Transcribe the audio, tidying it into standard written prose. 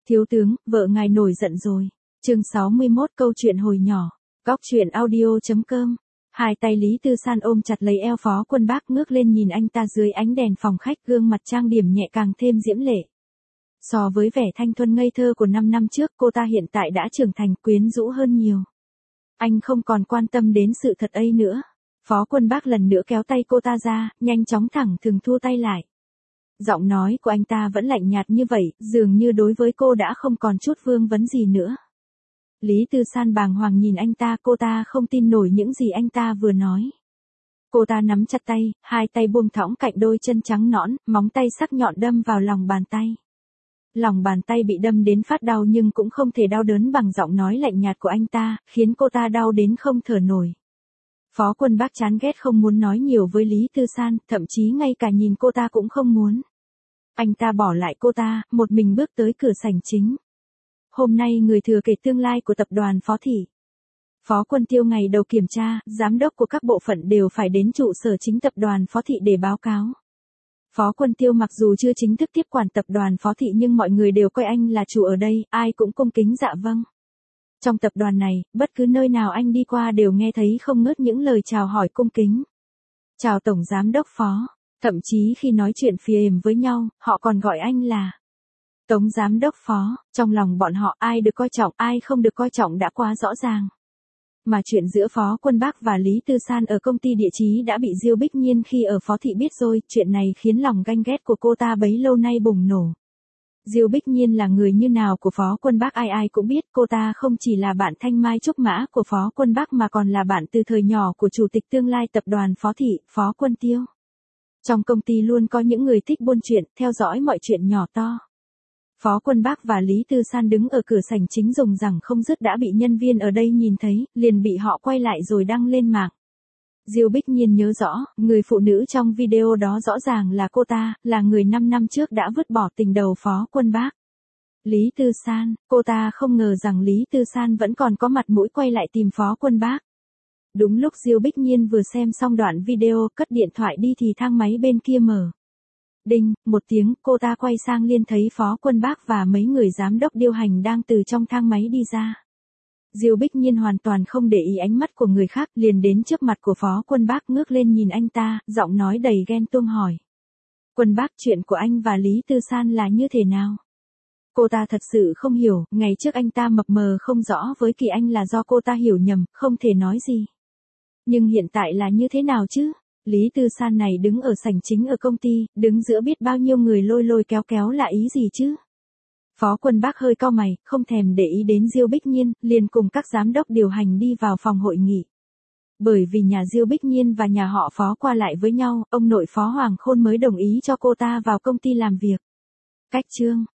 Thiếu tướng, vợ ngài nổi giận rồi. Chương 61 câu chuyện hồi nhỏ. Góc truyện audio.com. Hai tay Lý Tư San ôm chặt lấy eo Phó Quân Bác ngước lên nhìn anh ta dưới ánh đèn phòng khách, gương mặt trang điểm nhẹ càng thêm diễm lệ. So với vẻ thanh thuần ngây thơ của 5 năm trước, cô ta hiện tại đã trưởng thành, quyến rũ hơn nhiều. Anh không còn quan tâm đến sự thật ấy nữa. Phó Quân Bác lần nữa kéo tay cô ta ra, nhanh chóng thẳng thừng thua tay lại. Giọng nói của anh ta vẫn lạnh nhạt như vậy, dường như đối với cô đã không còn chút vương vấn gì nữa. Lý Tư San bàng hoàng nhìn anh ta, cô ta không tin nổi những gì anh ta vừa nói. Cô ta nắm chặt tay, hai tay buông thõng cạnh đôi chân trắng nõn, móng tay sắc nhọn đâm vào lòng bàn tay. Lòng bàn tay bị đâm đến phát đau nhưng cũng không thể đau đớn bằng giọng nói lạnh nhạt của anh ta, khiến cô ta đau đến không thở nổi. Phó Quân Bác chán ghét không muốn nói nhiều với Lý Tư San, thậm chí ngay cả nhìn cô ta cũng không muốn. Anh ta bỏ lại cô ta, một mình bước tới cửa sảnh chính. Hôm nay người thừa kế tương lai của tập đoàn Phó Thị. Phó Quân Tiêu ngày đầu kiểm tra, giám đốc của các bộ phận đều phải đến trụ sở chính tập đoàn Phó Thị để báo cáo. Phó Quân Tiêu mặc dù chưa chính thức tiếp quản tập đoàn Phó Thị nhưng mọi người đều coi anh là chủ ở đây, ai cũng cung kính dạ vâng. Trong tập đoàn này, bất cứ nơi nào anh đi qua đều nghe thấy không ngớt những lời chào hỏi cung kính. Chào Tổng Giám đốc Phó, thậm chí khi nói chuyện phiềm với nhau, họ còn gọi anh là Tống Giám đốc Phó. Trong lòng bọn họ ai được coi trọng, ai không được coi trọng đã quá rõ ràng. Mà chuyện giữa Phó Quân Bác và Lý Tư San ở công ty địa chí đã bị Diêu Bích Nhiên khi ở Phó Thị biết rồi, chuyện này khiến lòng ganh ghét của cô ta bấy lâu nay bùng nổ. Diêu Bích Nhiên là người như nào của Phó Quân Bác ai ai cũng biết, cô ta không chỉ là bạn thanh mai trúc mã của Phó Quân Bác mà còn là bạn từ thời nhỏ của chủ tịch tương lai tập đoàn Phó Thị, Phó Quân Tiêu. Trong công ty luôn có những người thích buôn chuyện, theo dõi mọi chuyện nhỏ to. Phó Quân Bác và Lý Tư San đứng ở cửa sảnh chính rùng rẳng không dứt đã bị nhân viên ở đây nhìn thấy, liền bị họ quay lại rồi đăng lên mạng. Diêu Bích Nhiên nhớ rõ, người phụ nữ trong video đó rõ ràng là cô ta, là người 5 năm trước đã vứt bỏ tình đầu Phó Quân Bác. Lý Tư San, cô ta không ngờ rằng Lý Tư San vẫn còn có mặt mũi quay lại tìm Phó Quân Bác. Đúng lúc Diêu Bích Nhiên vừa xem xong đoạn video, cất điện thoại đi thì thang máy bên kia mở. Đinh, một tiếng, cô ta quay sang liền thấy Phó Quân Bác và mấy người giám đốc điều hành đang từ trong thang máy đi ra. Diêu Bích Nhiên hoàn toàn không để ý ánh mắt của người khác, liền đến trước mặt của Phó Quân Bác ngước lên nhìn anh ta, giọng nói đầy ghen tuông hỏi. Quân Bác, chuyện của anh và Lý Tư San là như thế nào? Cô ta thật sự không hiểu, ngày trước anh ta mập mờ không rõ với Kỳ Anh là do cô ta hiểu nhầm, không thể nói gì. Nhưng hiện tại là như thế nào chứ? Lý Tư San này đứng ở sảnh chính ở công ty, đứng giữa biết bao nhiêu người lôi lôi kéo kéo là ý gì chứ? Phó Quân Bác hơi cau mày, không thèm để ý đến Diêu Bích Nhiên, liền cùng các giám đốc điều hành đi vào phòng hội nghị. Bởi vì nhà Diêu Bích Nhiên và nhà họ Phó qua lại với nhau, ông nội Phó Hoàng Khôn mới đồng ý cho cô ta vào công ty làm việc. Cách chương,